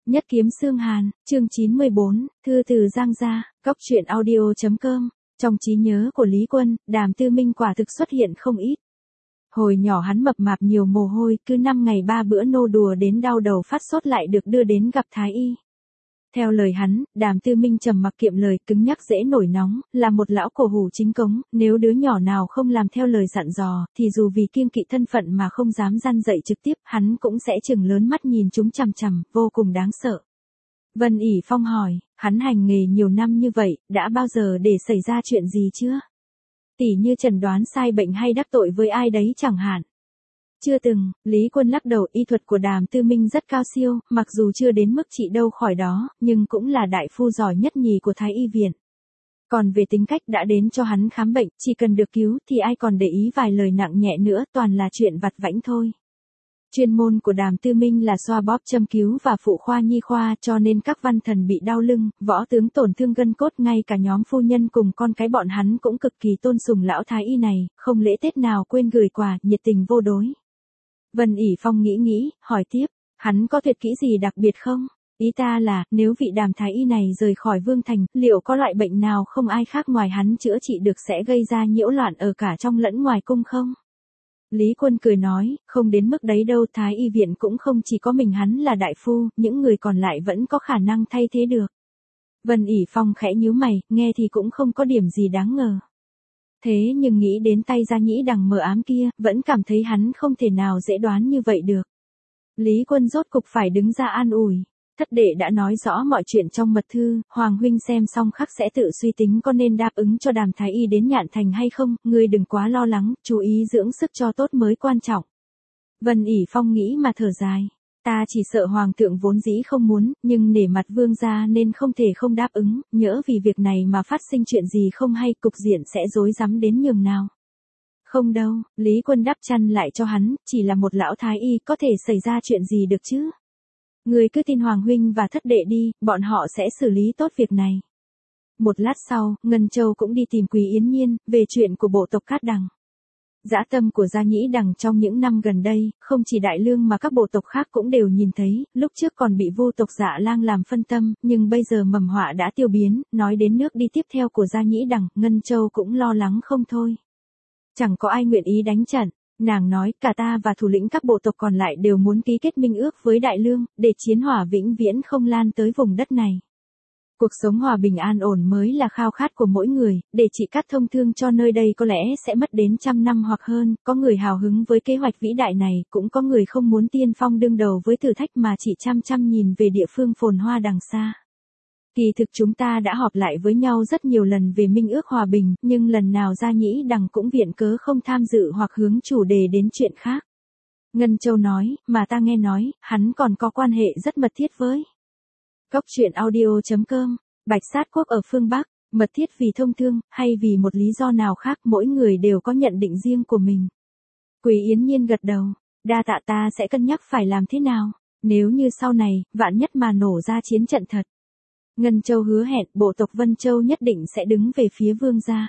Nhất kiếm xương hàn, chương 94, thư từ Giang gia, góc truyện audio.com. Trong trí nhớ của Lý Quân, Đàm Tư Minh quả thực xuất hiện không ít. Hồi nhỏ hắn mập mạp nhiều mồ hôi, cứ 5 ngày 3 bữa nô đùa đến đau đầu phát sốt lại được đưa đến gặp thái y. Theo lời hắn, Đàm Tư Minh trầm mặc kiệm lời, cứng nhắc dễ nổi nóng, là một lão cổ hủ chính cống, nếu đứa nhỏ nào không làm theo lời dặn dò, thì dù vì kiêng kỵ thân phận mà không dám răn dạy trực tiếp, hắn cũng sẽ chừng lớn mắt nhìn chúng chằm chằm, vô cùng đáng sợ. Vân ỉ Phong hỏi, hắn hành nghề nhiều năm như vậy, đã bao giờ để xảy ra chuyện gì chưa? Tỉ như chẩn đoán sai bệnh hay đắc tội với ai đấy chẳng hạn. Chưa từng, Lý Quân lắc đầu, y thuật của Đàm Tư Minh rất cao siêu, mặc dù chưa đến mức trị đâu khỏi đó, nhưng cũng là đại phu giỏi nhất nhì của Thái y viện. Còn về tính cách đã đến cho hắn khám bệnh, chỉ cần được cứu thì ai còn để ý vài lời nặng nhẹ nữa, toàn là chuyện vặt vãnh thôi. Chuyên môn của Đàm Tư Minh là xoa bóp châm cứu và phụ khoa nhi khoa, cho nên các văn thần bị đau lưng, võ tướng tổn thương gân cốt, ngay cả nhóm phu nhân cùng con cái bọn hắn cũng cực kỳ tôn sùng lão thái y này, không lễ Tết nào quên gửi quà, nhiệt tình vô đối. Vân ỉ Phong nghĩ, hỏi tiếp, hắn có tuyệt kỹ gì đặc biệt không? Ý ta là, nếu vị Đàm thái y này rời khỏi Vương Thành, liệu có loại bệnh nào không ai khác ngoài hắn chữa trị được sẽ gây ra nhiễu loạn ở cả trong lẫn ngoài cung không? Lý Quân cười nói, không đến mức đấy đâu, Thái y viện cũng không chỉ có mình hắn là đại phu, những người còn lại vẫn có khả năng thay thế được. Vân ỉ Phong khẽ nhíu mày, nghe thì cũng không có điểm gì đáng ngờ. Thế nhưng nghĩ đến tay Gia Nhĩ Đằng mờ ám kia, vẫn cảm thấy hắn không thể nào dễ đoán như vậy được. Lý Quân rốt cục phải đứng ra an ủi. Thất đệ đã nói rõ mọi chuyện trong mật thư, Hoàng huynh xem xong khắc sẽ tự suy tính có nên đáp ứng cho Đàm thái y đến Nhạn Thành hay không, ngươi đừng quá lo lắng, chú ý dưỡng sức cho tốt mới quan trọng. Vân ỉ Phong nghĩ mà thở dài. Ta chỉ sợ Hoàng thượng vốn dĩ không muốn, nhưng nể mặt vương gia nên không thể không đáp ứng, nhỡ vì việc này mà phát sinh chuyện gì không hay, cục diện sẽ rối rắm đến nhường nào. Không đâu, Lý Quân đắp chăn lại cho hắn, chỉ là một lão thái y có thể xảy ra chuyện gì được chứ. Người cứ tin Hoàng huynh và thất đệ đi, bọn họ sẽ xử lý tốt việc này. Một lát sau, Ngân Châu cũng đi tìm Quý Yến Nhiên, về chuyện của bộ tộc Cát Đằng. Dã tâm của Gia Nhĩ Đằng trong những năm gần đây, không chỉ Đại Lương mà các bộ tộc khác cũng đều nhìn thấy, lúc trước còn bị Vu tộc Dạ Lang làm phân tâm, nhưng bây giờ mầm họa đã tiêu biến, nói đến nước đi tiếp theo của Gia Nhĩ Đằng, Ngân Châu cũng lo lắng không thôi. Chẳng có ai nguyện ý đánh trận. Nàng nói, cả ta và thủ lĩnh các bộ tộc còn lại đều muốn ký kết minh ước với Đại Lương, để chiến hỏa vĩnh viễn không lan tới vùng đất này. Cuộc sống hòa bình an ổn mới là khao khát của mỗi người, để trị cắt thông thương cho nơi đây có lẽ sẽ mất đến 100 năm hoặc hơn, có người hào hứng với kế hoạch vĩ đại này, cũng có người không muốn tiên phong đương đầu với thử thách mà chỉ chăm nhìn về địa phương phồn hoa đằng xa. Kỳ thực chúng ta đã họp lại với nhau rất nhiều lần về minh ước hòa bình, nhưng lần nào Gia Nhĩ Đằng cũng viện cớ không tham dự hoặc hướng chủ đề đến chuyện khác. Ngân Châu nói, mà ta nghe nói, hắn còn có quan hệ rất mật thiết với. Góc truyện audio.com, Bạch Sát Quốc ở phương Bắc, mật thiết vì thông thương, hay vì một lý do nào khác, mỗi người đều có nhận định riêng của mình. Quý Yến Nhiên gật đầu, đa tạ, ta sẽ cân nhắc phải làm thế nào, nếu như sau này, vạn nhất mà nổ ra chiến trận thật. Ngân Châu hứa hẹn bộ tộc Vân Châu nhất định sẽ đứng về phía vương gia.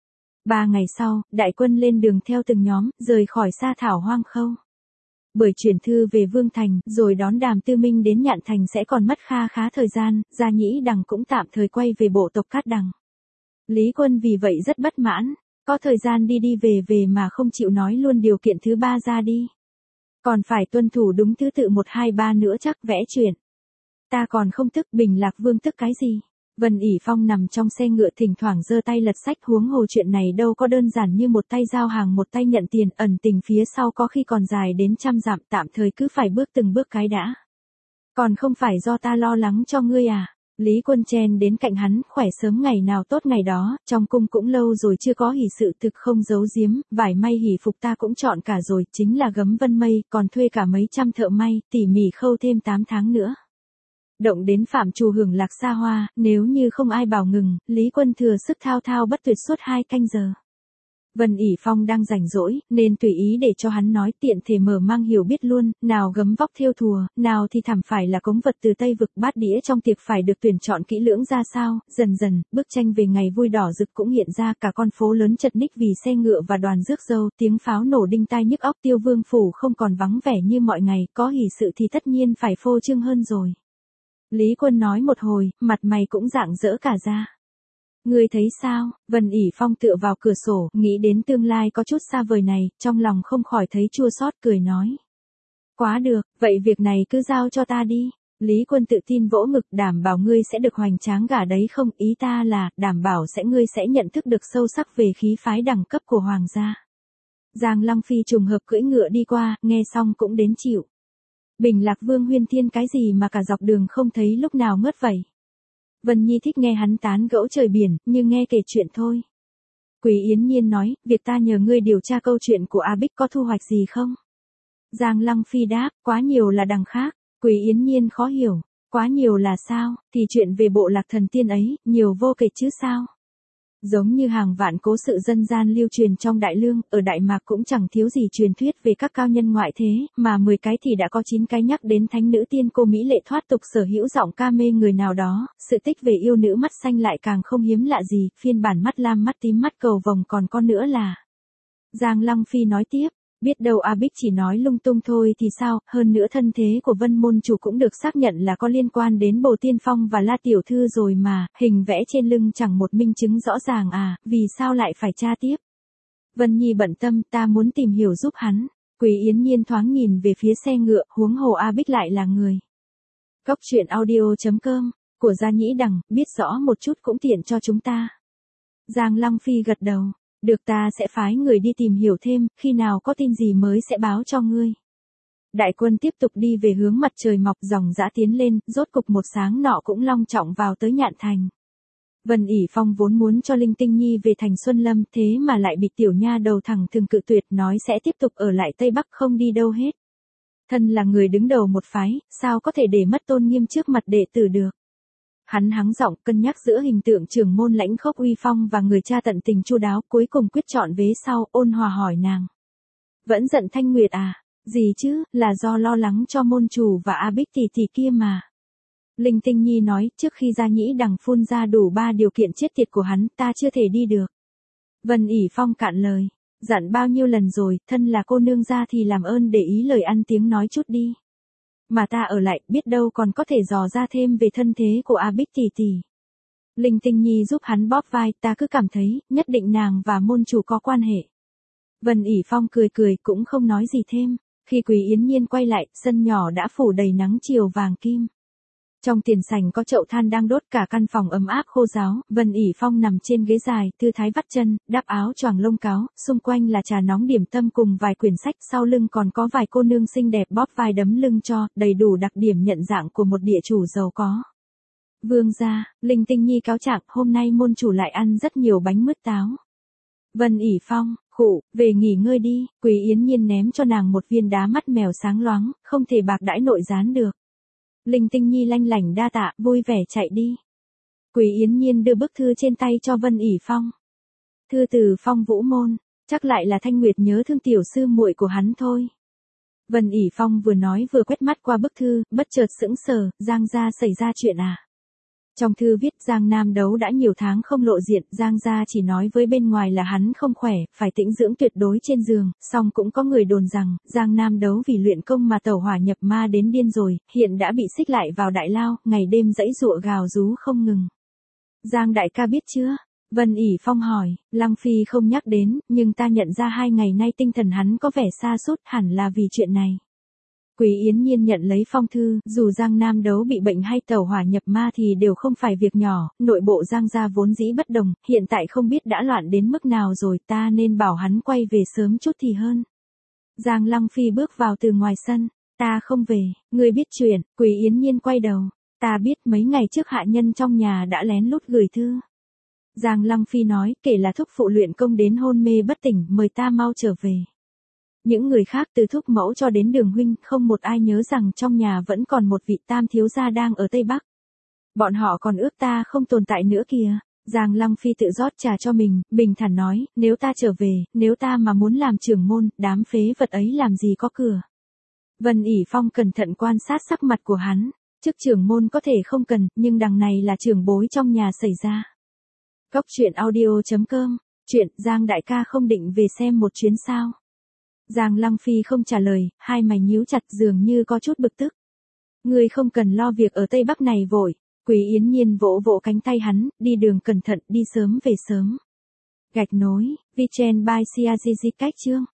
3 ngày sau, đại quân lên đường theo từng nhóm, rời khỏi Sa Thảo Hoang Khâu. Bởi chuyển thư về Vương Thành, rồi đón Đàm Tư Minh đến Nhạn Thành sẽ còn mất khá thời gian, Gia Nhĩ Đằng cũng tạm thời quay về bộ tộc Cát Đằng. Lý Quân vì vậy rất bất mãn, có thời gian đi về mà không chịu nói luôn điều kiện thứ 3 ra đi. Còn phải tuân thủ đúng thứ tự 1 2 3 nữa chắc, vẽ chuyện. Ta còn không tức, Bình Lạc Vương tức cái gì? Vân ỉ Phong nằm trong xe ngựa thỉnh thoảng giơ tay lật sách, huống hồ chuyện này đâu có đơn giản như một tay giao hàng một tay nhận tiền, ẩn tình phía sau có khi còn dài đến 100 dặm, tạm thời cứ phải bước từng bước cái đã. Còn không phải do ta lo lắng cho ngươi à? Lý Quân chen đến cạnh hắn, khỏe sớm ngày nào tốt ngày đó, trong cung cũng lâu rồi chưa có hỷ sự, thực không giấu giếm, vải may hỷ phục ta cũng chọn cả rồi, chính là gấm vân mây, còn thuê cả mấy trăm thợ may, tỉ mỉ khâu thêm 8 tháng nữa. Động đến phạm trù hưởng lạc xa hoa, nếu như không ai bảo ngừng, Lý Quân thừa sức thao bất tuyệt suốt 2 canh giờ. Vân ỉ Phong đang rảnh rỗi, nên tùy ý để cho hắn nói, tiện thể mở mang hiểu biết luôn, nào gấm vóc thêu thùa, nào thì thảm phải là cống vật từ Tây Vực, bát đĩa trong tiệc phải được tuyển chọn kỹ lưỡng ra sao. Dần, bức tranh về ngày vui đỏ rực cũng hiện ra, cả con phố lớn chật ních vì xe ngựa và đoàn rước dâu, tiếng pháo nổ đinh tai nhức óc, Tiêu Vương phủ không còn vắng vẻ như mọi ngày, có hỷ sự thì tất nhiên phải phô trương hơn rồi. Lý Quân nói một hồi, mặt mày cũng rạng rỡ cả ra. Ngươi thấy sao? Vân ỉ Phong tựa vào cửa sổ, nghĩ đến tương lai có chút xa vời này, trong lòng không khỏi thấy chua xót, cười nói. Quá được, vậy việc này cứ giao cho ta đi. Lý Quân tự tin vỗ ngực, đảm bảo ngươi sẽ được hoành tráng gả đấy không, ý ta là, đảm bảo ngươi sẽ nhận thức được sâu sắc về khí phái đẳng cấp của hoàng gia. Giang Lăng Phi trùng hợp cưỡi ngựa đi qua, nghe xong cũng đến chịu. Bình Lạc Vương huyên thiên cái gì mà cả dọc đường không thấy lúc nào ngớt vậy. Vân Nhi thích nghe hắn tán gẫu trời biển, như nghe kể chuyện thôi. Quý Yến Nhiên nói, việc ta nhờ ngươi điều tra câu chuyện của A Bích có thu hoạch gì không? Giang Lăng Phi đáp, quá nhiều là đằng khác. Quý Yến Nhiên khó hiểu, quá nhiều là sao, thì chuyện về bộ lạc thần tiên ấy, nhiều vô kể chứ sao? Giống như hàng vạn cố sự dân gian lưu truyền trong Đại Lương, ở Đại Mạc cũng chẳng thiếu gì truyền thuyết về các cao nhân ngoại thế, mà 10 cái thì đã có 9 cái nhắc đến thánh nữ tiên cô mỹ lệ thoát tục sở hữu giọng ca mê người nào đó, sự tích về yêu nữ mắt xanh lại càng không hiếm lạ gì, phiên bản mắt lam mắt tím mắt cầu vồng còn có nữa là. Giang Lăng Phi nói tiếp. Biết đâu A Bích chỉ nói lung tung thôi thì sao, hơn nữa thân thế của Vân môn chủ cũng được xác nhận là có liên quan đến Bồ Tiên Phong và La Tiểu Thư rồi mà, hình vẽ trên lưng chẳng một minh chứng rõ ràng à, vì sao lại phải tra tiếp. Vân Nhi bận tâm, ta muốn tìm hiểu giúp hắn. Quý Yến Nhiên thoáng nhìn về phía xe ngựa, huống hồ A Bích lại là người. Cốc truyện audio.com, của Gia Nhĩ Đằng, biết rõ một chút cũng tiện cho chúng ta. Giang Lăng Phi gật đầu. Được, ta sẽ phái người đi tìm hiểu thêm, khi nào có tin gì mới sẽ báo cho ngươi. Đại quân tiếp tục đi về hướng mặt trời mọc, dòng dã tiến lên, rốt cục một sáng nọ cũng long trọng vào tới Nhạn Thành. Vân ỉ Phong vốn muốn cho Linh Tinh Nhi về thành Xuân Lâm, thế mà lại bị tiểu nha đầu thẳng thừng cự tuyệt, nói sẽ tiếp tục ở lại Tây Bắc không đi đâu hết. Thân là người đứng đầu một phái, sao có thể để mất tôn nghiêm trước mặt đệ tử được. Hắn hắng giọng cân nhắc giữa hình tượng trưởng môn lãnh khốc uy phong và người cha tận tình chu đáo, cuối cùng quyết chọn vế sau, ôn hòa hỏi nàng. Vẫn giận Thanh Nguyệt à? Gì chứ, là do lo lắng cho môn chủ và A Bích tỷ tỷ kia mà. Linh Tinh Nhi nói, trước khi Gia Nhĩ Đằng phun ra đủ 3 điều kiện chết tiệt của hắn, ta chưa thể đi được. Vân ỉ Phong cạn lời, dặn bao nhiêu lần rồi, thân là cô nương gia thì làm ơn để ý lời ăn tiếng nói chút đi. Mà ta ở lại, biết đâu còn có thể dò ra thêm về thân thế của A Bích tỷ tỷ. Linh Tinh Nhi giúp hắn bóp vai, ta cứ cảm thấy, nhất định nàng và môn chủ có quan hệ. Vân ỉ Phong cười cười, cũng không nói gì thêm. Khi Quý Yến Nhiên quay lại, sân nhỏ đã phủ đầy nắng chiều vàng kim. Trong tiền sảnh có chậu than đang đốt, cả căn phòng ấm áp khô ráo. Vân ỉ Phong nằm trên ghế dài, thư thái vắt chân, đắp áo choàng lông cáo, xung quanh là trà nóng điểm tâm cùng vài quyển sách, sau lưng còn có vài cô nương xinh đẹp bóp vai đấm lưng cho, đầy đủ đặc điểm nhận dạng của một địa chủ giàu có. Vương gia, Linh Tinh Nhi cáo trạng, hôm nay môn chủ lại ăn rất nhiều bánh mứt táo. Vân ỉ Phong, khụ, về nghỉ ngơi đi. Quý Yến Nhiên ném cho nàng một viên đá mắt mèo sáng loáng, không thể bạc đãi nội gián được. Linh Tinh Nhi lanh lảnh đa tạ, vui vẻ chạy đi. Quý Yến Nhiên đưa bức thư trên tay cho Vân ỉ Phong. Thư từ Phong Vũ Môn, chắc lại là Thanh Nguyệt nhớ thương tiểu sư muội của hắn thôi. Vân ỉ Phong vừa nói vừa quét mắt qua bức thư, bất chợt sững sờ, Giang gia xảy ra chuyện à? Trong thư viết Giang Nam Đấu đã nhiều tháng không lộ diện, Giang gia chỉ nói với bên ngoài là hắn không khỏe, phải tĩnh dưỡng tuyệt đối trên giường, song cũng có người đồn rằng, Giang Nam Đấu vì luyện công mà tẩu hỏa nhập ma đến điên rồi, hiện đã bị xích lại vào đại lao, ngày đêm giãy giụa gào rú không ngừng. Giang đại ca biết chưa? Vân ỉ Phong hỏi, Lăng Phi không nhắc đến, nhưng ta nhận ra 2 ngày nay tinh thần hắn có vẻ sa sút, hẳn là vì chuyện này. Quý Yến Nhiên nhận lấy phong thư, dù Giang Nam Đấu bị bệnh hay tẩu hỏa nhập ma thì đều không phải việc nhỏ, nội bộ Giang gia vốn dĩ bất đồng, hiện tại không biết đã loạn đến mức nào rồi, ta nên bảo hắn quay về sớm chút thì hơn. Giang Lăng Phi bước vào từ ngoài sân, ta không về, ngươi biết chuyện. Quý Yến Nhiên quay đầu, ta biết mấy ngày trước hạ nhân trong nhà đã lén lút gửi thư. Giang Lăng Phi nói, kể là thúc phụ luyện công đến hôn mê bất tỉnh, mời ta mau trở về. Những người khác từ thúc mẫu cho đến Đường huynh, không một ai nhớ rằng trong nhà vẫn còn một vị tam thiếu gia đang ở Tây Bắc. Bọn họ còn ước ta không tồn tại nữa kìa. Giang Lăng Phi tự rót trà cho mình, bình thản nói, nếu ta trở về, nếu ta mà muốn làm trưởng môn, đám phế vật ấy làm gì có cửa. Vân ỉ Phong cẩn thận quan sát sắc mặt của hắn, chức trưởng môn có thể không cần, nhưng đằng này là trưởng bối trong nhà xảy ra. Cốc truyện audio.com, chuyện Giang đại ca không định về xem một chuyến sao? Giang Lăng Phi không trả lời, hai mày nhíu chặt dường như có chút bực tức. Ngươi không cần lo việc ở Tây Bắc này vội. Quý Yến Nhiên vỗ vỗ cánh tay hắn, đi đường cẩn thận, đi sớm về sớm. Gạch nối, Vichen by Siagizi cách chương.